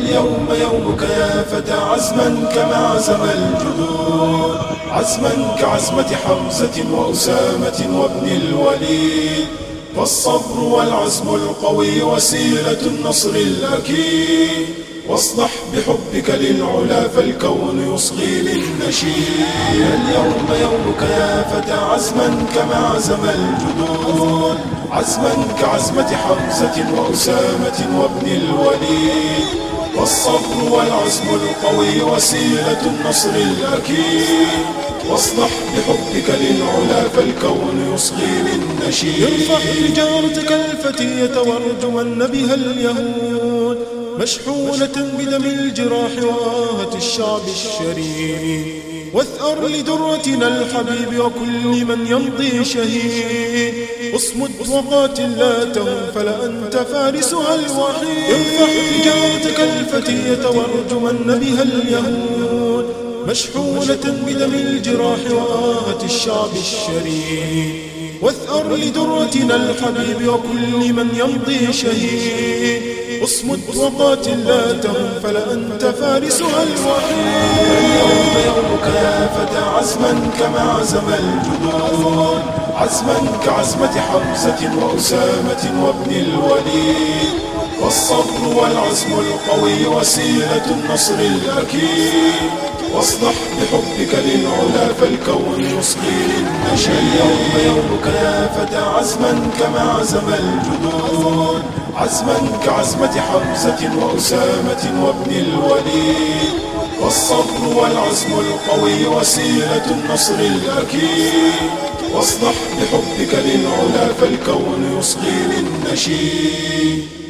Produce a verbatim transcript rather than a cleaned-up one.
اليوم يومك يا فتى عزما كما عزم الجدود، عزما كعزمة حمزة وأسامة وابن الوليد. فالصبر والعزم القوي وسيلة النصر الأكيد، واصلح بحبك للعلا فالكون يصغي للنشيد. اليوم يومك يا فتى عزما كما عزم الجدود، عزما كعزمة حمزة وأسامة وابن الوليد. والصبر والعزم القوي وسيلة النصر الأكيد، واصلح بحبك للعلا فالكون يصغي للنشيد. ارفع حجارتك الفتية وارجمن بها اليهود، مشحونة بدم الجراح وآهة الشعب الشريد. واثأر لدرتنا الحبيب وكل من يمضي شهيد، اصمد وقاتل لا تهن فلأنت فارسها الوحيد. ارفع حجارتك الفتية وارجمن بها اليهود، مشحونة بدم الجراح وآهة الشعب الشريد. واثأر لدرتنا الحبيب وكل من يمضي شهيد، اصمد وقاتل لا تهن فلأنت فارسها الوحيد. اليوم يومك يا فتى عزما كما عزم الجدود، عزما كعزمة حمزة وأسامة وابن الوليد. والصبر والعزم القوي وسيلة النصر الأكيد، واصلح بحبك للعلا فالكون يصغي للنشيد. اليوم يومك يا فتى عزما كما عزم الجدود، عزما كعزمة حمزة وأسامة وابن الوليد. والصبر والعزم القوي وسيلة النصر الأكيد، واصلح بحبك للعلا فالكون يصغي للنشيد.